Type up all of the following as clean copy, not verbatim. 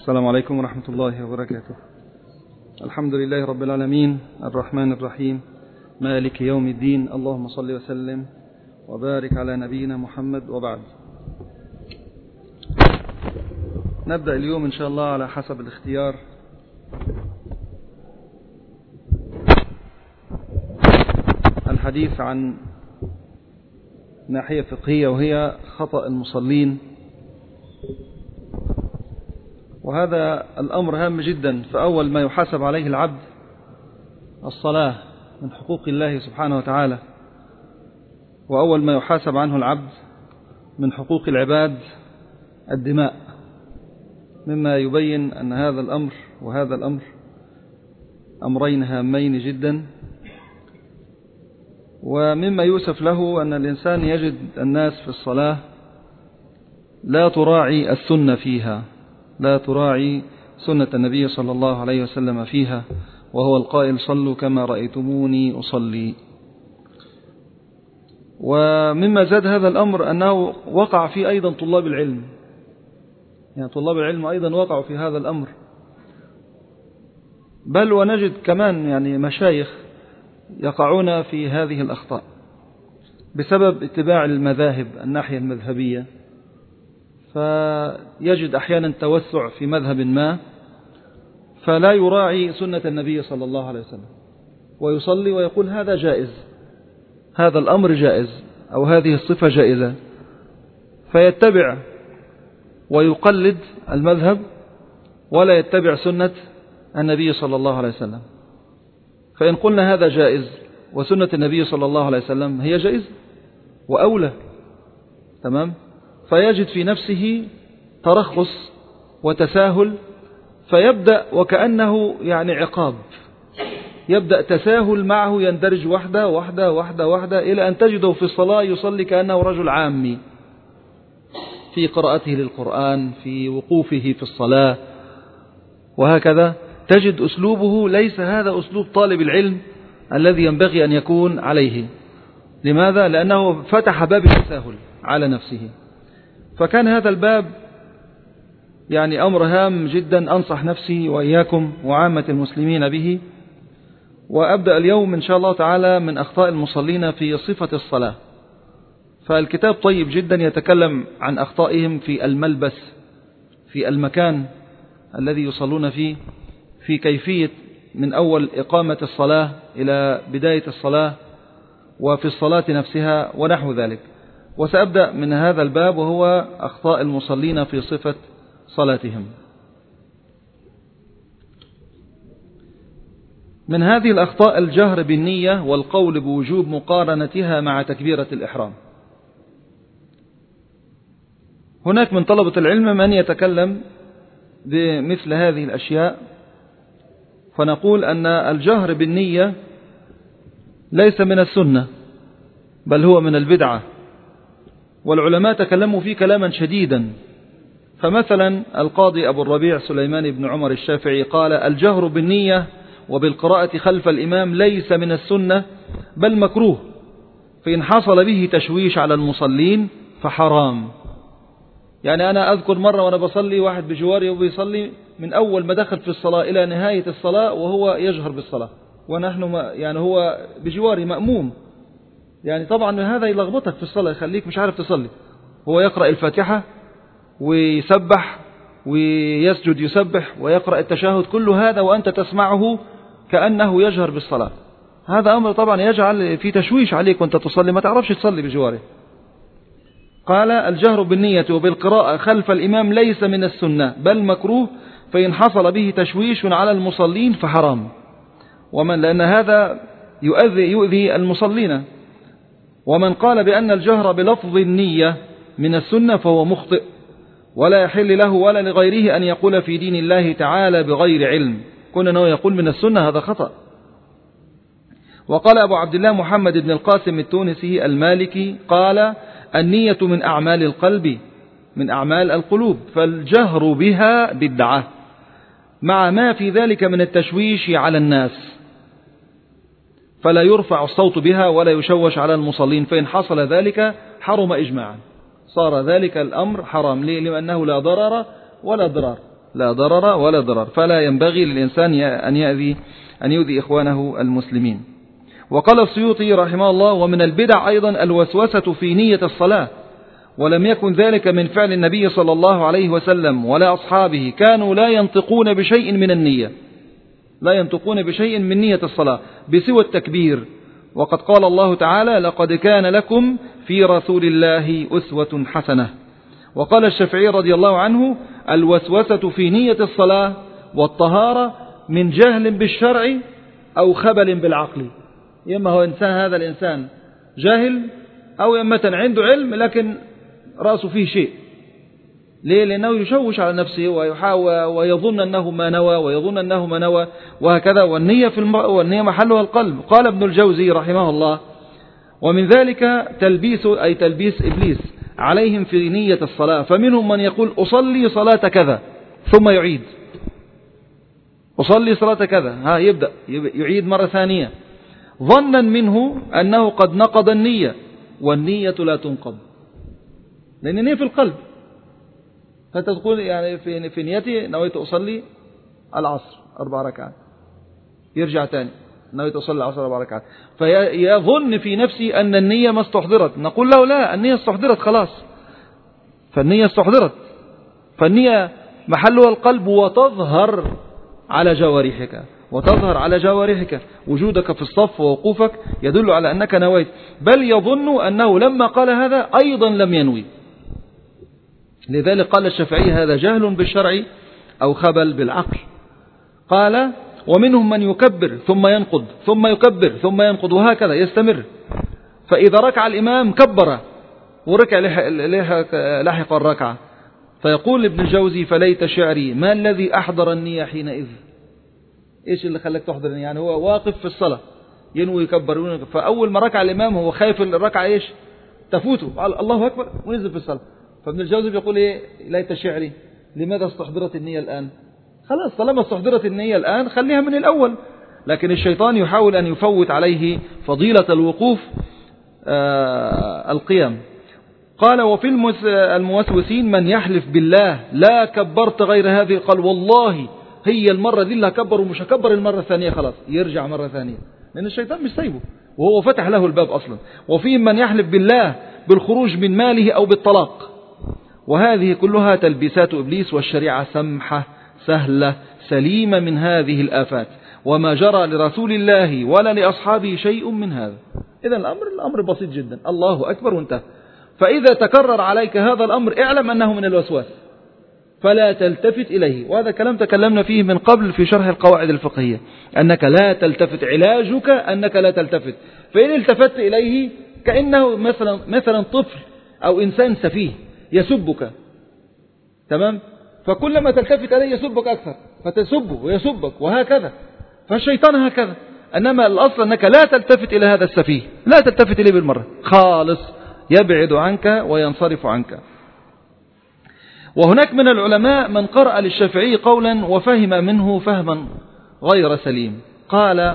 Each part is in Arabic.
السلام عليكم ورحمة الله وبركاته. الحمد لله رب العالمين الرحمن الرحيم مالك يوم الدين. اللهم صل وسلم وبارك على نبينا محمد. وبعد، نبدأ اليوم إن شاء الله على حسب الاختيار الحديث عن ناحية فقهية، وهي خطأ المصلين. وهذا الأمر هام جدا، فأول ما يحاسب عليه العبد الصلاة من حقوق الله سبحانه وتعالى، وأول ما يحاسب عنه العبد من حقوق العباد الدماء، مما يبين أن هذا الأمر وهذا الأمر أمرين هامين جدا. ومما يوسف له أن الإنسان يجد الناس في الصلاة لا تراعي السنة فيها، لا تراعي سنة النبي صلى الله عليه وسلم فيها، وهو القائل: صلوا كما رأيتموني أصلي. ومما زاد هذا الأمر أنه وقع فيه أيضا طلاب العلم، يعني طلاب العلم أيضا وقعوا في هذا الأمر، بل ونجد كمان يعني مشايخ يقعون في هذه الأخطاء بسبب اتباع المذاهب، الناحية المذهبية. فيجد أحيانا توسع في مذهب ما فلا يراعي سنة النبي صلى الله عليه وسلم، ويصلي ويقول هذا جائز، هذا الأمر جائز، أو هذه الصفة جائزة، فيتبع ويقلد المذهب ولا يتبع سنة النبي صلى الله عليه وسلم. فإن قلنا هذا جائز وسنة النبي صلى الله عليه وسلم هي جائز وأولى، تمام، فيجد في نفسه ترخص وتساهل، فيبدأ وكأنه يعني عقاب، يبدأ تساهل معه، يندرج واحدة واحدة واحدة واحدة إلى أن تجده في الصلاة يصلي كأنه رجل عامي في قراءته للقرآن، في وقوفه في الصلاة، وهكذا تجد أسلوبه ليس هذا أسلوب طالب العلم الذي ينبغي أن يكون عليه. لماذا؟ لأنه فتح باب التساهل على نفسه. فكان هذا الباب يعني أمر هام جدا، أنصح نفسي وإياكم وعامة المسلمين به. وأبدأ اليوم إن شاء الله تعالى من أخطاء المصلين في صفة الصلاة. فالكتاب طيب جدا، يتكلم عن أخطائهم في الملبس، في المكان الذي يصلون فيه، في كيفية من أول إقامة الصلاة إلى بداية الصلاة، وفي الصلاة نفسها ونحو ذلك. وسأبدأ من هذا الباب، وهو أخطاء المصلين في صفة صلاتهم. من هذه الأخطاء الجهر بالنية والقول بوجوب مقارنتها مع تكبيرة الإحرام. هناك من طلبة العلم من يتكلم بمثل هذه الأشياء، فنقول أن الجهر بالنية ليس من السنة، بل هو من البدعة، والعلماء تكلموا فيه كلاما شديدا. فمثلا القاضي أبو الربيع سليمان بن عمر الشافعي قال: الجهر بالنية وبالقراءة خلف الإمام ليس من السنة بل مكروه، فإن حصل به تشويش على المصلين فحرام. يعني أنا أذكر مرة وأنا بصلي واحد بجواري وبيصلي من أول ما دخل في الصلاة إلى نهاية الصلاة وهو يجهر بالصلاة، ونحن يعني هو بجواري مأموم، يعني طبعا هذا يلخبطك في الصلاة، يخليك مش عارف تصلي. هو يقرأ الفاتحة ويسبح ويسجد يسبح ويقرأ التشهد، كل هذا وأنت تسمعه كأنه يجهر بالصلاة. هذا أمر طبعا يجعل في تشويش عليك وأنت تصلي، ما تعرفش تصلي بجواره. قال: الجهر بالنية وبالقراءة خلف الإمام ليس من السنة بل مكروه، فإن حصل به تشويش على المصلين فحرام. لأن هذا يؤذي المصلين. ومن قال بأن الجهر بلفظ النية من السنة فهو مخطئ، ولا يحل له ولا لغيره أن يقول في دين الله تعالى بغير علم. كنا أنه يقول من السنة، هذا خطأ. وقال أبو عبد الله محمد بن القاسم التونسي المالكي قال: النية من أعمال القلب، من أعمال القلوب، فالجهر بها بدعة مع ما في ذلك من التشويش على الناس، فلا يرفع الصوت بها ولا يشوش على المصلين، فإن حصل ذلك حرم إجماعا، صار ذلك الأمر حرام. ليه؟ لأنه لا ضرر ولا ضرار. لا ضرر ولا ضرر، فلا ينبغي للإنسان أن يؤذي إخوانه المسلمين. وقال السيوطي رحمه الله: ومن البدع أيضا الوسوسة في نية الصلاة، ولم يكن ذلك من فعل النبي صلى الله عليه وسلم ولا أصحابه، كانوا لا ينطقون بشيء من النية، لا ينطقون بشيء من نية الصلاة بسوى التكبير. وقد قال الله تعالى: لقد كان لكم في رسول الله أسوة حسنة. وقال الشافعي رضي الله عنه: الوسوسة في نية الصلاة والطهارة من جهل بالشرع أو خبل بالعقل. إما هو هذا الإنسان جاهل، أو إما عنده علم لكن رأسه فيه شيء. ليه؟ لأنه يشوش على نفسه ويحاول ويظن أنه ما نوى ويظن أنه ما نوى وهكذا. والنية محلها القلب. قال ابن الجوزي رحمه الله: ومن ذلك تلبيس إبليس عليهم في نية الصلاة، فمنهم من يقول: أصلي صلاة كذا ثم يعيد، أصلي صلاة كذا، يبدأ يعيد مرة ثانية، ظنا منه أنه قد نقض النية، والنية لا تنقض، لأن النية في القلب. فتقول يعني في نيتي نويت أصلي العصر 4 ركعات، يرجع تاني نويت أصلي العصر 4 ركعات، فيظن في نفسي أن النية ما استحضرت. نقول له: لا، النية استحضرت خلاص، فالنية استحضرت، فالنية محلها القلب، وتظهر على جوارحك، وجودك في الصف ووقوفك يدل على أنك نويت. بل يظن أنه لما قال هذا أيضا لم ينوي. لذلك قال الشافعي: هذا جهل بالشرع أو خبل بالعقل. قال: ومنهم من يكبر ثم ينقض، ثم يكبر ثم ينقض، وهكذا يستمر. فإذا ركع الإمام كبر وركع لحق الركعة. فيقول ابن الجوزي: فليت شعري ما الذي أحضر النية حينئذ. إيش اللي خلك تحضر النية؟ يعني هو واقف في الصلاة ينوي يكبر، فأول ما ركع الإمام هو خايف الركعة إيش تفوته، قال الله أكبر ونزل في الصلاة. فابن الجوزي بيقول: إيه ليت شعري، لماذا استحضرت النية الآن؟ خلاص، طالما استحضرت النية الآن خليها من الأول. لكن الشيطان يحاول أن يفوت عليه فضيلة الوقوف القيام. قال: وفي الموسوسين من يحلف بالله: لا كبرت غير هذه، قال والله هي المرة دي اللي هكبر ومش هكبر المرة الثانية، خلاص يرجع مرة ثانية، لأن الشيطان مش سايبه وهو فتح له الباب أصلا. وفي من يحلف بالله بالخروج من ماله أو بالطلاق. وهذه كلها تلبيسات إبليس، والشريعة سمحة سهلة سليمة من هذه الآفات، وما جرى لرسول الله ولا لأصحابه شيء من هذا. إذن الأمر بسيط جدا، الله أكبر وانتهى. فإذا تكرر عليك هذا الأمر اعلم أنه من الوسواس، فلا تلتفت إليه. وهذا كلام تكلمنا فيه من قبل في شرح القواعد الفقهية، أنك لا تلتفت، علاجك أنك لا تلتفت. فإن التفت إليه كأنه مثلا طفل أو إنسان سفيه يسبك، تمام؟ فكلما تلتفت عليه يسبك أكثر، فتسبه ويسبك وهكذا. فالشيطان هكذا. أنما الأصل أنك لا تلتفت إلى هذا السفيه، لا تلتفت إليه بالمرة خالص، يبعد عنك وينصرف عنك. وهناك من العلماء من قرأ للشافعي قولا وفهم منه فهما غير سليم. قال: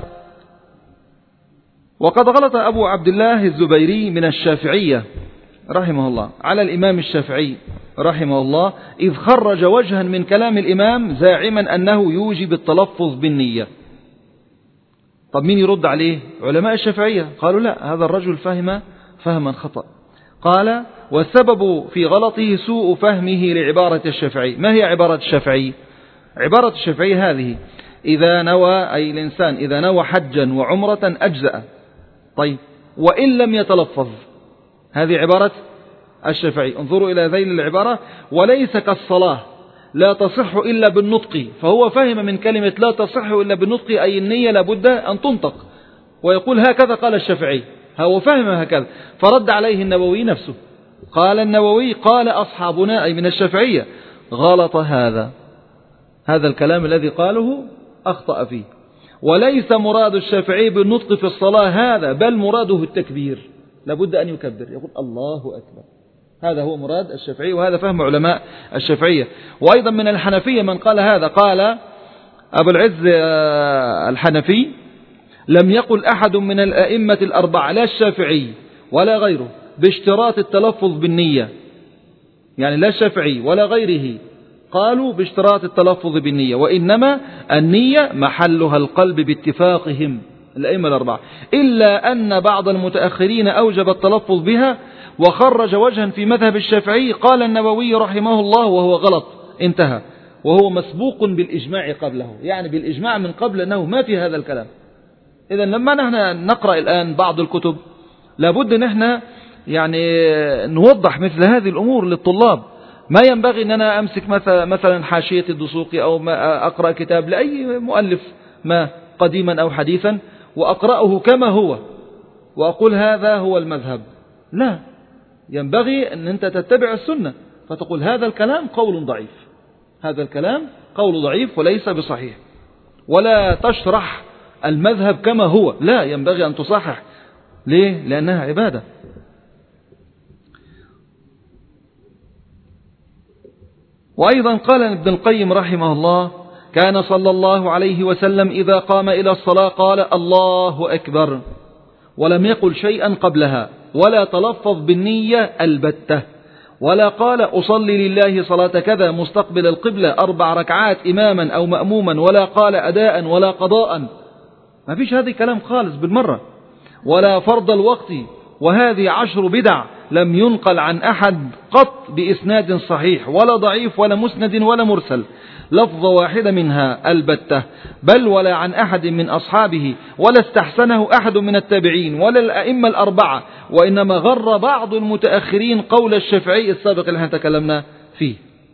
وقد غلط أبو عبد الله الزبيري من الشافعية رحمه الله على الإمام الشافعي رحمه الله، إذ خرج وجها من كلام الإمام زاعما أنه يوجب التلفظ بالنية. طب مين يرد عليه؟ علماء الشافعية قالوا: لا، هذا الرجل فهم فهما خطأ. قال: والسبب في غلطه سوء فهمه لعبارة الشافعي. ما هي عبارة الشافعي؟ عبارة الشافعي هذه: إذا نوى، أي الإنسان إذا نوى حجا وعمرة أجزأ. طيب، وإن لم يتلفظ، هذه عبارة الشافعي. انظروا إلى ذيل العبارة: وليس كالصلاة لا تصح إلا بالنطق. فهو فهم من كلمة لا تصح إلا بالنطق أي النية لابد أن تنطق، ويقول هكذا قال الشافعي، هو فهم هكذا. فرد عليه النووي نفسه، قال النووي: قال أصحابنا أي من الشافعية غلط هذا الكلام الذي قاله أخطأ فيه، وليس مراد الشافعي بالنطق في الصلاة هذا، بل مراده التكبير، لابد أن يكبر، يقول الله أكبر. هذا هو مراد الشافعي، وهذا فهم علماء الشافعية. وأيضا من الحنفية من قال هذا. قال أبو العز الحنفي: لم يقل أحد من الأئمة الأربعة، لا الشافعي ولا غيره، باشتراط التلفظ بالنية. يعني لا الشافعي ولا غيره قالوا باشتراط التلفظ بالنية، وإنما النية محلها القلب باتفاقهم الأئمة الأربعة، إلا أن بعض المتأخرين أوجب التلفظ بها وخرج وجها في مذهب الشافعي، قال النووي رحمه الله وهو غلط، انتهى، وهو مسبوق بالإجماع قبله، يعني بالإجماع من قبل أنه ما في هذا الكلام. إذا لما نحن نقرأ الآن بعض الكتب لابد أن احنا يعني نوضح مثل هذه الأمور للطلاب. ما ينبغي أن أنا أمسك مثلا حاشية الدسوقي أو ما أقرأ كتاب لأي مؤلف ما قديما أو حديثا وأقرأه كما هو وأقول هذا هو المذهب. لا، ينبغي أن أنت تتبع السنة فتقول هذا الكلام قول ضعيف، هذا الكلام قول ضعيف وليس بصحيح، ولا تشرح المذهب كما هو، لا، ينبغي أن تصحح. ليه؟ لأنها عبادة. وأيضا قال ابن القيم رحمه الله: كان صلى الله عليه وسلم إذا قام إلى الصلاة قال الله أكبر، ولم يقل شيئا قبلها، ولا تلفظ بالنية البتة، ولا قال أصلي لله صلاة كذا مستقبل القبلة 4 ركعات إماما أو مأموما، ولا قال أداء ولا قضاء، ما فيش هذا كلام خالص بالمرة. ولا فرض الوقت، وهذه 10 بدع لم ينقل عن أحد قط بإسناد صحيح ولا ضعيف ولا مسند ولا مرسل، لفظ واحدة منها البتة، بل ولا عن أحد من أصحابه، ولا استحسنه أحد من التابعين ولا الأئمة الأربعة، وإنما غر بعض المتأخرين قول الشافعي السابق اللي تكلمنا فيه.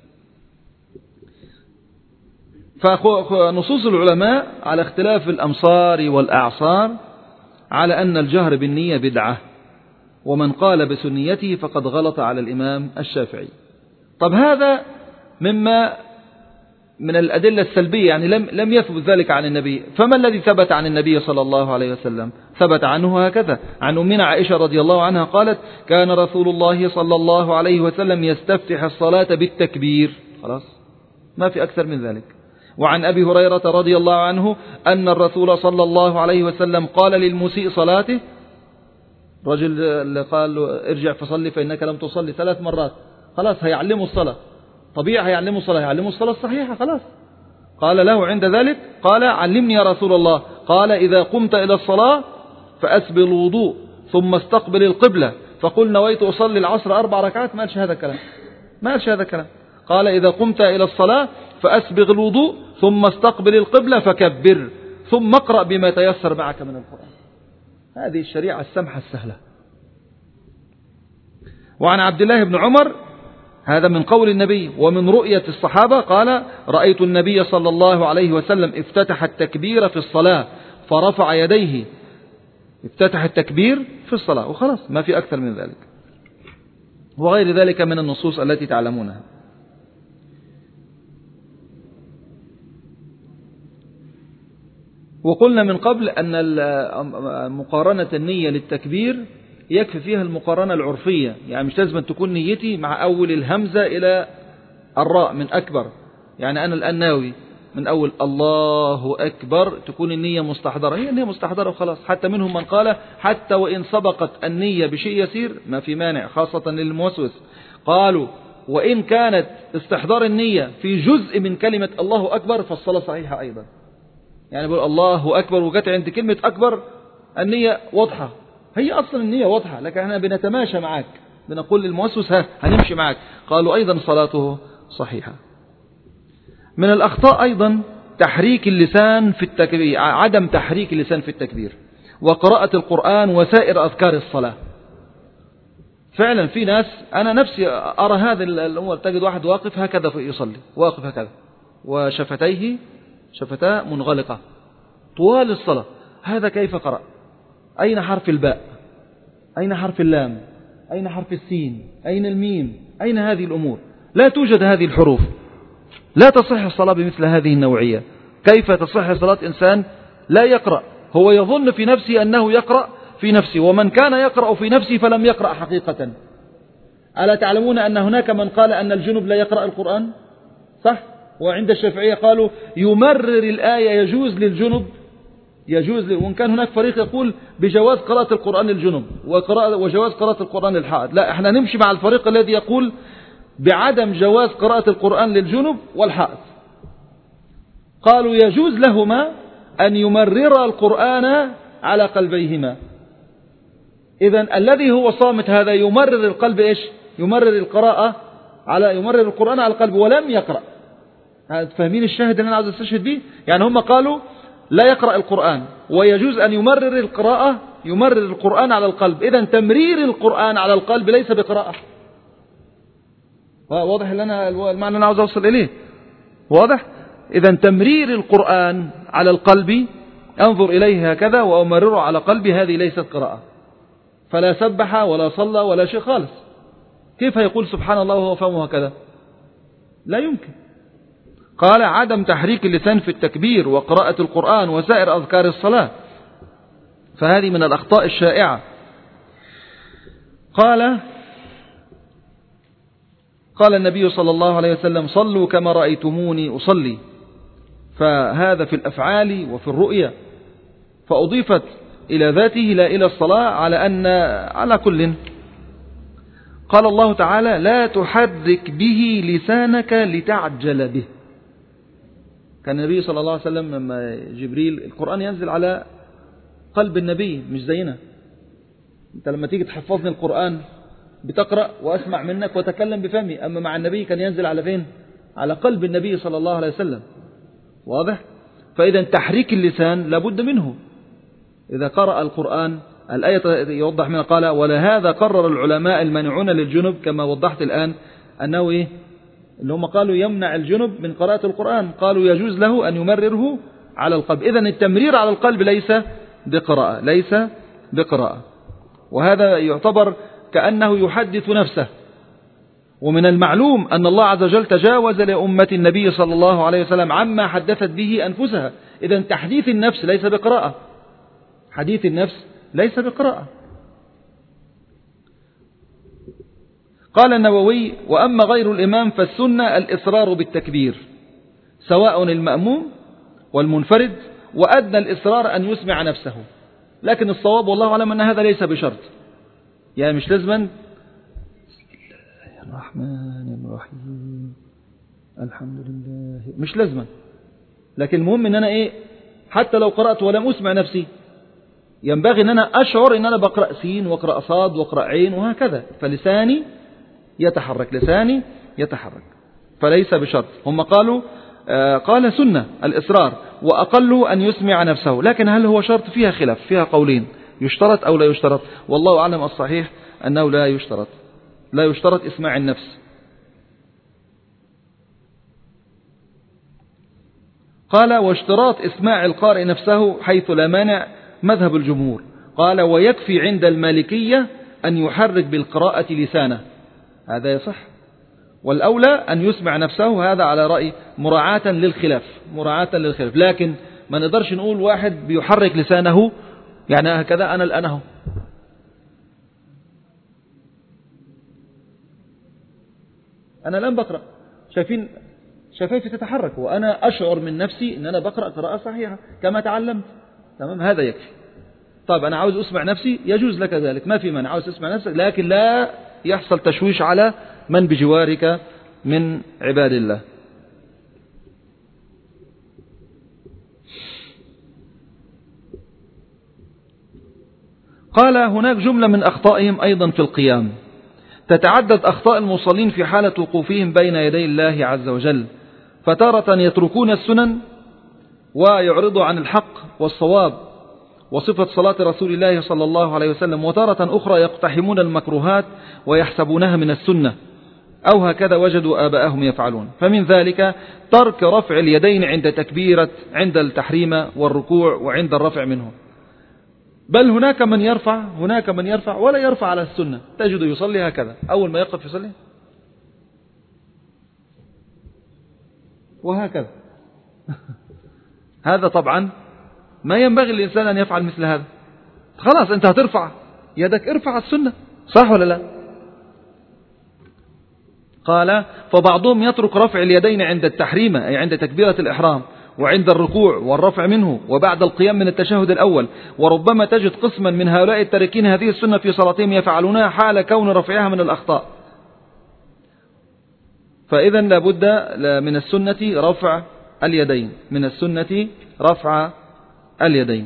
فنصوص العلماء على اختلاف الأمصار والأعصار على أن الجهر بالنية بدعة، ومن قال بسنيته فقد غلط على الإمام الشافعي. طب هذا مما من الأدلة السلبية، يعني لم يثبت ذلك عن النبي. فما الذي ثبت عن النبي صلى الله عليه وسلم؟ ثبت عنه هكذا: عن أمنا عائشة رضي الله عنها قالت: كان رسول الله صلى الله عليه وسلم يستفتح الصلاة بالتكبير. خلاص، ما في أكثر من ذلك. وعن أبي هريرة رضي الله عنه أن الرسول صلى الله عليه وسلم قال للمسيء صلاته، رجل اللي قال له ارجع فصلي فإنك لم تصلي 3 مرات، خلاص هيعلمه الصلاة، طبيعي هيعلمه الصلاة الصحيحة. خلاص قال له عند ذلك، قال: علمني يا رسول الله. قال: إذا قمت إلى الصلاة فأسبل الوضوء ثم استقبل القبلة فقل نويت أصلي العصر 4 ركعات. ما قالش هذا الكلام، ما قالش هذا الكلام. قال: إذا قمت إلى الصلاة فأسبغ الوضوء ثم استقبل القبلة فكبر ثم اقرأ بما تيسر معك من القرآن. هذه الشريعة السمحة السهلة. وعن عبد الله بن عمر، هذا من قول النبي ومن رؤية الصحابة، قال: رأيت النبي صلى الله عليه وسلم افتتح التكبير في الصلاة فرفع يديه. افتتح التكبير في الصلاة وخلاص، ما في أكثر من ذلك، وغير ذلك من النصوص التي تعلمونها. وقلنا من قبل أن مقارنة النية للتكبير يكفي فيها المقارنة العرفية، يعني مش لازم تكون نيتي مع أول الهمزة إلى الراء من أكبر. يعني أنا الآن ناوي من أول الله أكبر تكون النية مستحضرة، هي النية مستحضرة وخلاص. حتى منهم من قال حتى وإن سبقت النية بشيء يسير ما في مانع، خاصة للموسوس. قالوا وإن كانت استحضار النية في جزء من كلمة الله أكبر فالصلاة صحيحة أيضا. يعني بقول الله أكبر وجت عند كلمة أكبر النية واضحة، هي أصلا النية واضحة، لكن احنا بنتماشى معك، بنقول للموسوس هنمشي معك. قالوا أيضا صلاته صحيحة. من الأخطاء أيضا تحريك اللسان في التكبير، عدم تحريك اللسان في التكبير، وقراءة القرآن وسائر أذكار الصلاة. فعلا في ناس، أنا نفسي أرى هذا الأمور، تجد واحد واقف هكذا يصلي، واقف هكذا شفتاه منغلقة طوال الصلاة، هذا كيف قرأ؟ أين حرف الباء؟ أين حرف اللام؟ أين حرف السين؟ أين الميم؟ أين هذه الأمور؟ لا توجد هذه الحروف، لا تصح الصلاة بمثل هذه النوعية. كيف تصح صلاة إنسان لا يقرأ؟ هو يظن في نفسه أنه يقرأ في نفسه، ومن كان يقرأ في نفسه فلم يقرأ حقيقة. ألا تعلمون أن هناك من قال أن الجنب لا يقرأ القرآن؟ صح؟ وعند الشافعية قالوا يمرر الآية يجوز للجنب، وإن كان هناك فريق يقول بجواز قراءة القرآن للجنب وجواز قراءة القرآن للحائض. لا، احنا نمشي مع الفريق الذي يقول بعدم جواز قراءة القرآن للجنب والحائض. قالوا يجوز لهما أن يمرر القرآن على قلبيهما. إذن الذي هو صامت هذا يمرر القلب إيش؟ يمرر القرآن على القلب ولم يقرأ. فاهمين الشاهد اللي أنا عاوز استشهد به؟ يعني هم قالوا لا يقرأ القرآن ويجوز أن يمرر القرآن على القلب. إذن تمرير القرآن على القلب ليس بقراءة. واضح المعنى اللي أنا عاوز أوصل إليه؟ واضح؟ إذن تمرير القرآن على القلب، أنظر إليه هكذا وأمرره على قلبي، هذه ليست قراءة. فلا سبح ولا صلى ولا شيء خالص. كيف يقول سبحان الله وهو فهمه هكذا؟ لا يمكن. قال عدم تحريك اللسان في التكبير وقراءة القرآن وسائر أذكار الصلاة، فهذه من الأخطاء الشائعة. قال النبي صلى الله عليه وسلم صلوا كما رأيتموني أصلي، فهذا في الأفعال وفي الرؤية، فأضيفت إلى ذاته لا إلى الصلاة على كل. قال الله تعالى لا تحرك به لسانك لتعجل به. كان النبي صلى الله عليه وسلم لما جبريل القرآن ينزل على قلب النبي مش زينا. انت لما تيجي تحفظني القرآن بتقرأ وأسمع منك وتكلم بفهمي، أما مع النبي كان ينزل على فين؟ على قلب النبي صلى الله عليه وسلم. واضح؟ فإذا تحريك اللسان لابد منه إذا قرأ القرآن. الآية يوضح منها قال ولهذا قرر العلماء المانعون للجنب كما وضحت الآن أنه اللي هم قالوا يمنع الجنب من قراءة القرآن، قالوا يجوز له أن يمرره على القلب. إذن التمرير على القلب ليس بقراءة، وهذا يعتبر كأنه يحدث نفسه. ومن المعلوم أن الله عز وجل تجاوز لأمة النبي صلى الله عليه وسلم عما حدثت به أنفسها. إذن تحديث النفس ليس بقراءة، حديث النفس ليس بقراءة. قال النووي وأما غير الإمام فالسنة الإصرار بالتكبير سواء المأموم والمنفرد، وأدنى الإصرار أن يسمع نفسه. لكن الصواب والله أعلم أن هذا ليس بشرط، يعني مش لازما بسم الله الرحمن الرحيم الحمد لله، مش لازما. لكن المهم أن أنا حتى لو قرأت ولم أسمع نفسي ينبغي أن أنا أشعر أن أنا بقرأ سين وأقرأ صاد وأقرأ عين وهكذا، فلساني يتحرك فليس بشرط. هم قالوا قال سنة الإصرار وأقل أن يسمع نفسه، لكن هل هو شرط؟ فيها خلاف، فيها قولين، يشترط أو لا يشترط. والله أعلم الصحيح أنه لا يشترط إسماع النفس. قال واشتراط إسماع القارئ نفسه حيث لا مانع مذهب الجمهور. قال ويكفي عند المالكية أن يحرك بالقراءة لسانه، هذا يصح. والأولى أن يسمع نفسه، هذا على رأي مراعاة للخلاف. لكن ما نقدرش نقول واحد بيحرك لسانه يعني هكذا أنا الآن أنا الآن بقرأ، شايفين شفايفي تتحرك وأنا أشعر من نفسي أن أنا بقرأ قراءة صحيحة كما تعلمت، تمام، هذا يكفي. طيب أنا عاوز أسمع نفسي، يجوز لك ذلك، ما في مانع، عاوز تسمع نفسك، لكن لا يحصل تشويش على من بجوارك من عباد الله. قال هناك جملة من أخطائهم أيضا في القيام، تتعدد أخطاء المصلين في حالة وقوفهم بين يدي الله عز وجل، فتارة يتركون السنن ويعرضوا عن الحق والصواب وصفة صلاة رسول الله صلى الله عليه وسلم، وتارة أخرى يقتحمون المكروهات ويحسبونها من السنة، أو هكذا وجدوا آباءهم يفعلون. فمن ذلك ترك رفع اليدين عند التحريم والركوع وعند الرفع منه. بل هناك من يرفع ولا يرفع على السنة، تجد يصلي هكذا، أول ما يقف يصلي وهكذا. هذا طبعا ما ينبغي للإنسان أن يفعل مثل هذا. خلاص أنت هترفع يدك، ارفع السنة، صح ولا لا؟ قال فبعضهم يترك رفع اليدين عند التحريم أي عند تكبيرة الإحرام، وعند الركوع والرفع منه، وبعد القيام من التشهد الأول. وربما تجد قسما من هؤلاء التاركين هذه السنة في صلاتهم يفعلونها حال كون رفعها من الأخطاء. فإذا لابد من السنة رفع اليدين، من السنة رفع اليدين.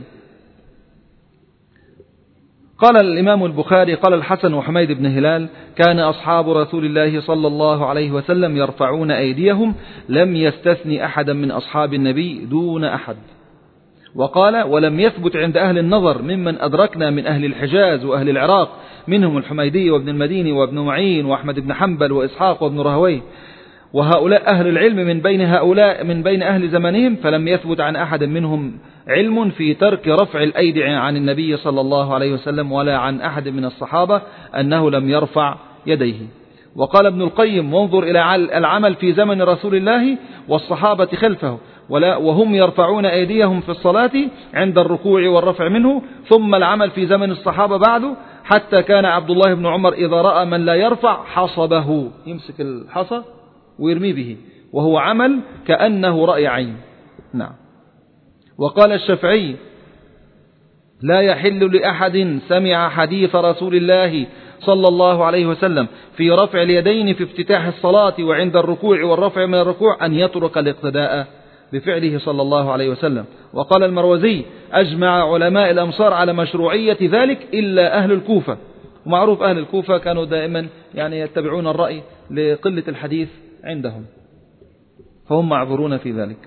قال الإمام البخاري قال الحسن وحميد بن هلال: كان أصحاب رسول الله صلى الله عليه وسلم يرفعون أيديهم، لم يستثني أحدا من أصحاب النبي دون أحد. وقال: ولم يثبت عند أهل النظر ممن أدركنا من أهل الحجاز وأهل العراق، منهم الحميدي وابن المديني وابن معين وأحمد بن حنبل وإسحاق وابن رهويه، وهؤلاء أهل العلم من بين أهل زمانهم، فلم يثبت عن أحد منهم علم في ترك رفع الأيدي عن النبي صلى الله عليه وسلم، ولا عن أحد من الصحابة أنه لم يرفع يديه. وقال ابن القيم: وانظر إلى العمل في زمن رسول الله والصحابة خلفه، وهم يرفعون أيديهم في الصلاة عند الركوع والرفع منه، ثم العمل في زمن الصحابة بعده، حتى كان عبد الله بن عمر إذا رأى من لا يرفع حصبه، يمسك الحصى ويرمي به، وهو عمل كأنه رأي عين. نعم. وقال الشافعي: لا يحل لأحد سمع حديث رسول الله صلى الله عليه وسلم في رفع اليدين في افتتاح الصلاة وعند الركوع والرفع من الركوع أن يترك الاقتداء بفعله صلى الله عليه وسلم. وقال المروزي: أجمع علماء الأمصار على مشروعية ذلك إلا أهل الكوفة. ومعروف أهل الكوفة كانوا دائما يتبعون الرأي لقلة الحديث عندهم، فهم معذورون في ذلك.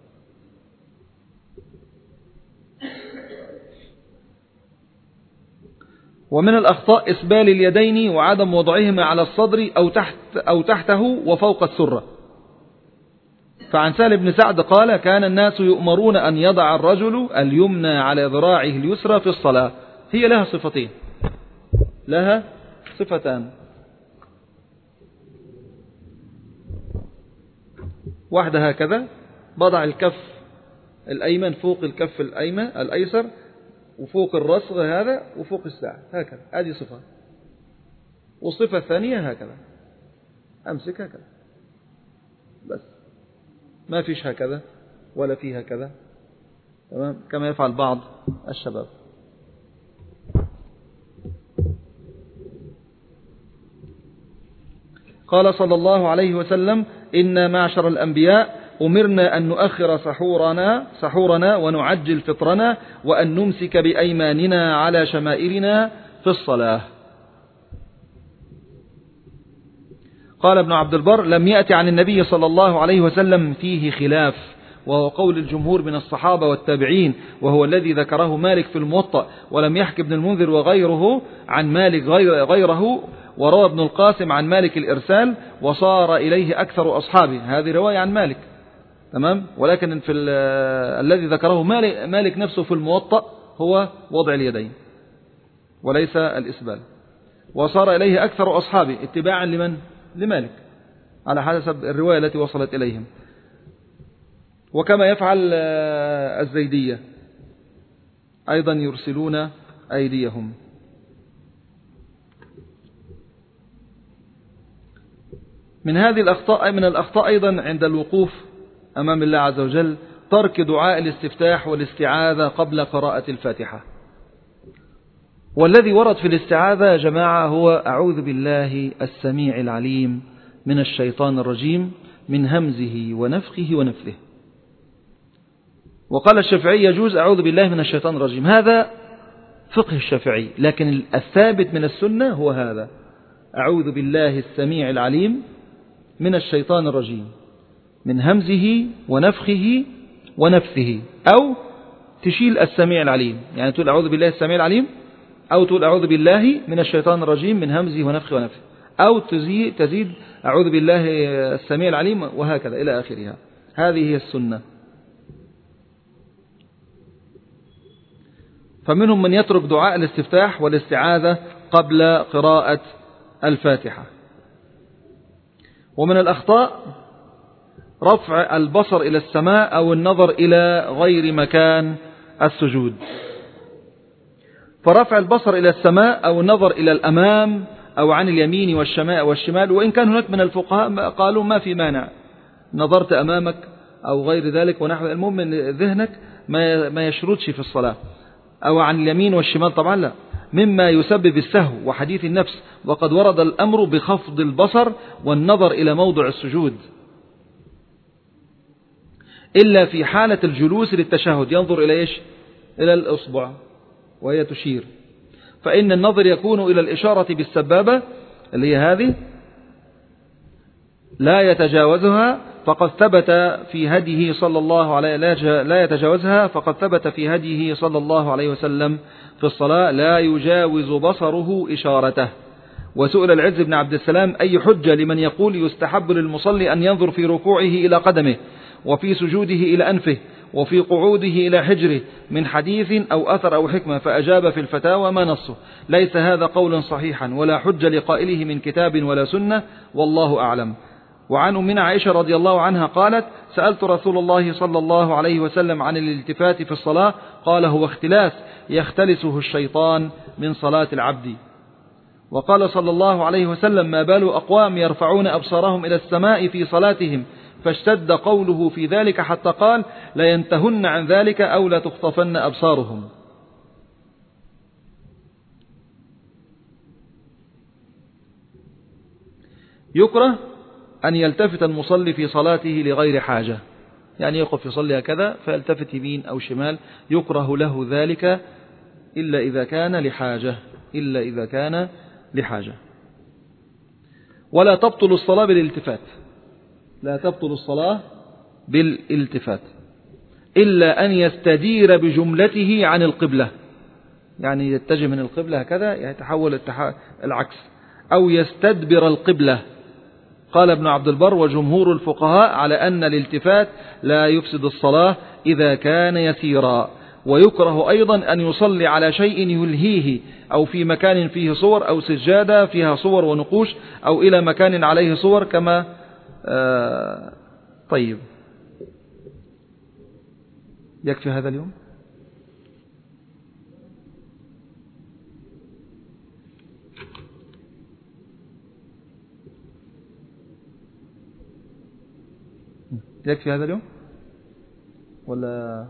ومن الأخطاء إسبال اليدين وعدم وضعهما على الصدر أو تحته وفوق السرة. فعن سهل بن سعد قال: كان الناس يؤمرون أن يضع الرجل اليمنى على ذراعه اليسرى في الصلاة. هي لها صفتين، لها صفتان: واحدة هكذا، بضع الكف الأيمن فوق الكف الأيسر، وفوق الرسغ هذا، وفوق الساعد هكذا، هذه صفة. والصفة الثانية هكذا، أمسك هكذا بس، ما فيش هكذا ولا فيه هكذا، تمام، كما يفعل بعض الشباب. قال صلى الله عليه وسلم: إنا معشر الأنبياء أمرنا أن نؤخر سحورنا ونعجل فطرنا، وأن نمسك بأيماننا على شمائلنا في الصلاة. قال ابن عبد البر: لم يأتي عن النبي صلى الله عليه وسلم فيه خلاف، وهو قول الجمهور من الصحابة والتابعين، وهو الذي ذكره مالك في الموطأ، ولم يحكي ابن المنذر وغيره عن مالك غيره، وروى ابن القاسم عن مالك الإرسال، وصار إليه أكثر أصحابه. هذه رواية عن مالك، تمام، ولكن في الذي ذكره مالك نفسه في الموطأ هو وضع اليدين وليس الإسبال. وصار إليه أكثر أصحابه اتباعا لمن؟ لمالك، على حسب الرواية التي وصلت إليهم. وكما يفعل الزيدية أيضا، يرسلون أيديهم. من الأخطاء أيضا عند الوقوف أمام الله عز وجل ترك دعاء الاستفتاح والاستعاذة قبل قراءة الفاتحة. والذي ورد في الاستعاذة يا جماعة هو: أعوذ بالله السميع العليم من الشيطان الرجيم من همزه ونفخه ونفثه. وقال الشافعي: يجوز أعوذ بالله من الشيطان الرجيم. هذا فقه الشافعي، لكن الثابت من السنة هو هذا: أعوذ بالله السميع العليم من الشيطان الرجيم من همزه ونفخه ونفثه، أو تشيل السميع العليم، يعني تقول أعوذ بالله السميع العليم، أو تقول أعوذ بالله من الشيطان الرجيم من همزه ونفخه ونفثه، أو تزيد أعوذ بالله السميع العليم، وهكذا إلى آخرها. هذه هي السنة. فمنهم من يترك دعاء الاستفتاح والاستعاذة قبل قراءة الفاتحة. ومن الأخطاء رفع البصر إلى السماء أو النظر إلى غير مكان السجود. فرفع البصر إلى السماء أو النظر إلى الأمام أو عن اليمين والشمال، وإن كان هناك من الفقهاء قالوا ما في مانع، نظرت أمامك أو غير ذلك ونحو، المهم أن ذهنك ما يشردش في الصلاة، أو عن اليمين والشمال طبعا لا، مما يسبب السهو وحديث النفس، وقد ورد الأمر بخفض البصر والنظر إلى موضع السجود إلا في حالة الجلوس للتشهد، ينظر إلى إيش؟ إلى الأصبع وهي تشير، فإن النظر يكون إلى الإشارة بالسبابة اللي هي هذه لا يتجاوزها، فقد ثبت في هديه صلى الله عليه لا يتجاوزها، فقد ثبت في هديه صلى الله عليه وسلم في الصلاة لا يجاوز بصره إشارته. وسئل العز بن عبد السلام أي حجة لمن يقول يستحب للمصلي أن ينظر في ركوعه إلى قدمه، وفي سجوده إلى أنفه، وفي قعوده إلى حجره، من حديث أو أثر أو حكمة؟ فأجاب في الفتاوى ما نصه: ليس هذا قولا صحيحا ولا حجة لقائله من كتاب ولا سنة، والله أعلم. وعن أمنا عائشة رضي الله عنها قالت: سألت رسول الله صلى الله عليه وسلم عن الالتفات في الصلاة، قال: هو اختلاس يختلسه الشيطان من صلاة العبد. وقال صلى الله عليه وسلم: ما بال أقوام يرفعون أبصارهم إلى السماء في صلاتهم، فاشتد قوله في ذلك حتى قال: لا ينتهن عن ذلك أو لا تخطفن أبصارهم. يكره أن يلتفت المصلي في صلاته لغير حاجة، يعني يقف يصلي هكذا فيلتفت يمين أو شمال، يكره له ذلك إلا إذا كان لحاجة. ولا تبطل الصلاة بالالتفات، لا تبطل الصلاة بالالتفات إلا أن يستدير بجملته عن القبلة، يعني يتجه من القبلة هكذا يتحول العكس، أو يستدبر القبلة. قال ابن عبد البر وجمهور الفقهاء على أن الالتفات لا يفسد الصلاة إذا كان يسيرا. ويكره أيضا أن يصلي على شيء يلهيه، أو في مكان فيه صور، أو سجادة فيها صور ونقوش، أو إلى مكان عليه صور كما طيب، يكفي هذا اليوم. يكفي هذا اليوم ولا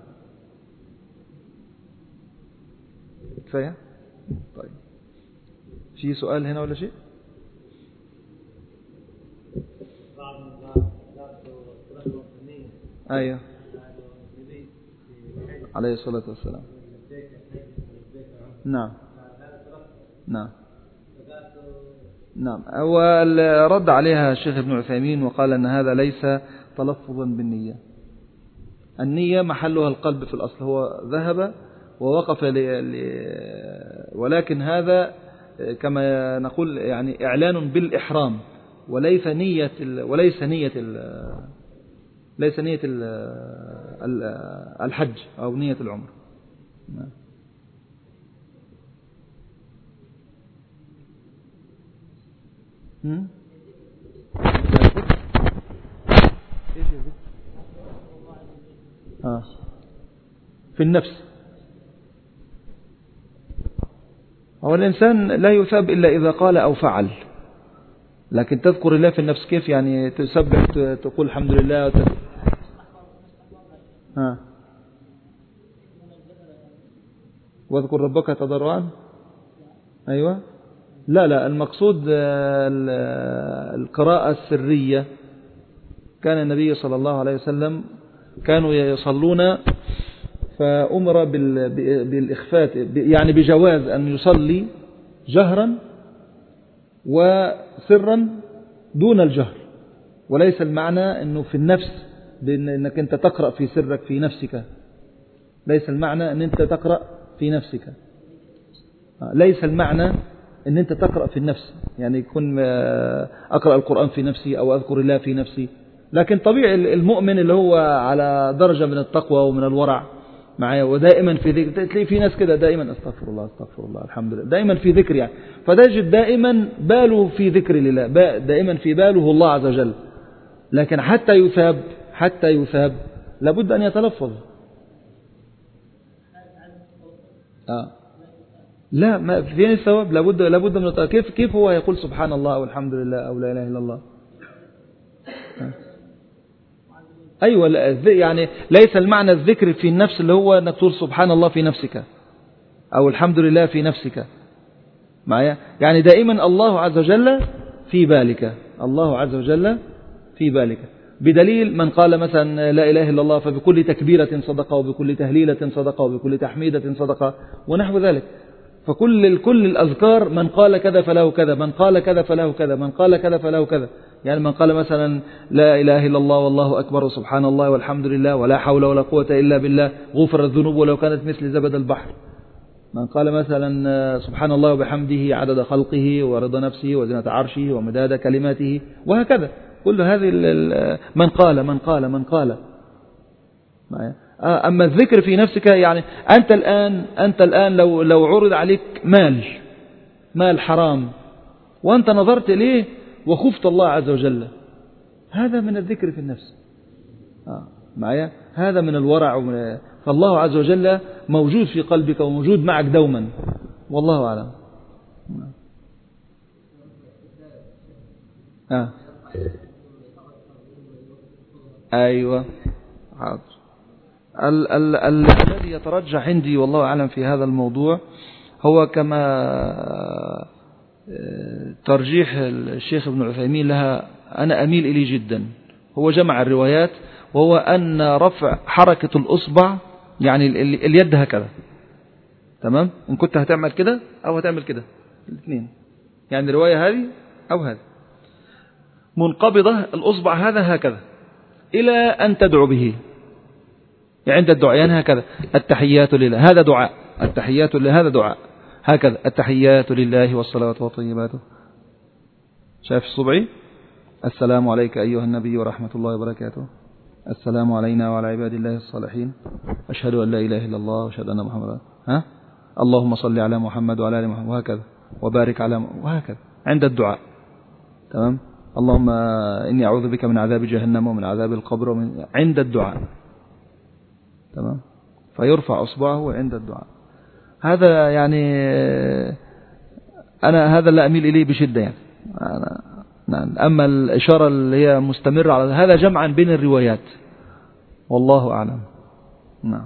كفاية؟ طيب، في سؤال هنا ولا شيء؟ أيوة، عليه الصلاة والسلام. نعم نعم نعم. هو رد عليها الشيخ ابن عثيمين وقال أن هذا ليس تلفظا بالنية، النية محلها القلب في الأصل، هو ذهب ووقف ولكن هذا كما نقول يعني إعلان بالإحرام، وليس نية الحج أو نية العمر. في النفس، هو الإنسان لا يثاب إلا إذا قال أو فعل، لكن تذكر الله في النفس كيف؟ يعني تسبح تقول الحمد لله واذكر ربك تضرعا. أيوة، لا المقصود القراءة السرية. كان النبي صلى الله عليه وسلم كانوا يصلون فأمر بالإخفات، يعني بجواز أن يصلي جهرا وسرا دون الجهر، وليس المعنى أنه في النفس بأنك أنت تقرأ في سرك في نفسك، ليس المعنى أن أنت تقرأ في نفسك، ليس المعنى أن أنت تقرأ في النفس، يعني يكون أقرأ القرآن في نفسي أو أذكر الله في نفسي، لكن طبيعي المؤمن اللي هو على درجة من التقوى ومن الورع معايا ودائما في ذكر، تلاقي في ناس كده دائما استغفر الله الحمد لله، دائما في ذكر يعني، فتجد دائما باله في ذكر الله، دائما في باله الله عز وجل، لكن حتى يثاب لابد أن يتلفظ. لا، ما فين الثواب؟ لابد من كيف هو يقول سبحان الله أو الحمد لله أو لا إله إلا الله؟ أيوة، يعني ليس المعنى الذكر في النفس اللي هو أنك تقول سبحان الله في نفسك أو الحمد لله في نفسك، معايا؟ يعني دائما الله عز وجل في بالك، الله عز وجل في بالك، بدليل من قال مثلا لا إله إلا الله فبكل تكبيرة صدقة، وبكل تهليلة صدقة، وبكل تحميدة صدقة، ونحو ذلك. كل الأذكار من قال كذا فله كذا، من قال كذا فله كذا، من قال كذا فله كذا. يعني من قال مثلا لا إله إلا الله والله أكبر وسبحان الله والحمد لله ولا حول ولا قوة إلا بالله غفر الذنوب ولو كانت مثل زبد البحر. من قال مثلا سبحان الله وبحمده عدد خلقه ورضا نفسه وزنة عرشه ومداد كلماته، وهكذا. كل هذه من قال. أما الذكر في نفسك، يعني أنت الآن لو عرض عليك مال حرام وأنت نظرت إليه وخفت الله عز وجل، هذا من الذكر في النفس معايا، هذا من الورع. فالله عز وجل موجود في قلبك وموجود معك دوما، والله أعلم. أيوة، حاضر. الذي يترجح عندي والله أعلم في هذا الموضوع هو كما ترجيح الشيخ ابن عثيمين لها، أنا أميل إليه جدا. هو جمع الروايات، وهو أن رفع حركة الأصبع، يعني اليد هكذا، تمام، إن كنت هتعمل كده أو هتعمل كده، الاثنين، يعني الرواية هذه أو هذه منقبضة، الأصبع هذا هكذا إلى أن تدعو به عند الدعاء، يعني هكذا التحيات لله، هذا دعاء، التحيات لله هذا دعاء، هكذا التحيات لله والصلاة والطيبات. شايف الصبعي؟ السلام عليك أيها النبي ورحمة الله وبركاته، السلام علينا وعلى عباد الله الصالحين، أشهد أن لا إله إلا الله وأشهد أن محمدا، اللهم صل على محمد وعلى آل محمد، وهكذا، وبارك على وهكذا عند الدعاء، تمام. اللهم إني أعوذ بك من عذاب جهنم ومن عذاب القبر عند الدعاء، تمام. فيرفع أصبعه عند الدعاء. هذا يعني أنا هذا لا أميل إليه بشدة، يعني أما الإشارة اللي هي مستمرة على هذا جمعا بين الروايات، والله أعلم. نعم.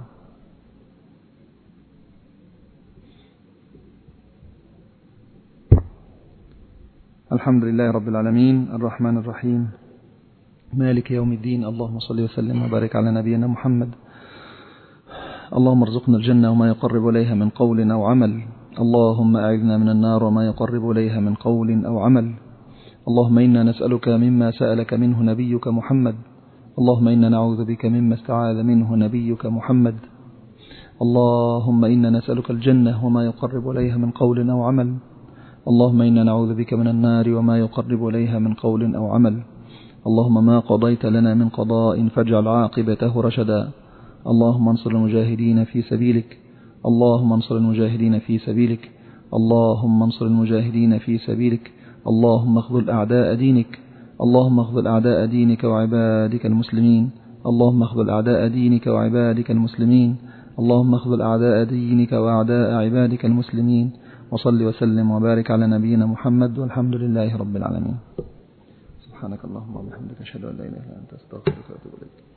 الحمد لله رب العالمين، الرحمن الرحيم، مالك يوم الدين، اللهم صل وسلم وبارك على نبينا محمد. اللهم ارزقنا الجنة وما يقرب إليها من قول أو عمل، اللهم أعذنا من النار وما يقرب إليها من قول أو عمل. اللهم إنا نسألك مما سألك منه نبيك محمد، اللهم إنا نعوذ بك مما استعاذ منه نبيك محمد. اللهم إنا نسألك الجنة وما يقرب إليها من قول أو عمل، اللهم إنا نعوذ بك من النار وما يقرب إليها من قول أو عمل. اللهم ما قضيت لنا من قضاء فاجعل عاقبته رشدا، اللهم انصر المجاهدين في سبيلك، اللهم انصر المجاهدين في سبيلك، اللهم انصر المجاهدين في سبيلك، اللهم اخذل أعداء دينك، اللهم اخذل أعداء دينك وعبادك المسلمين، اللهم اخذل أعداء دينك وعبادك المسلمين، اللهم اخذل أعداء دينك وأعداء عبادك المسلمين. وصل وسلم وبارك على نبينا محمد، والحمد لله رب العالمين. سبحانك اللهم وبحمدك، أشهد أن لا إله إلا أنت، أستغفرك وأتوب إليك.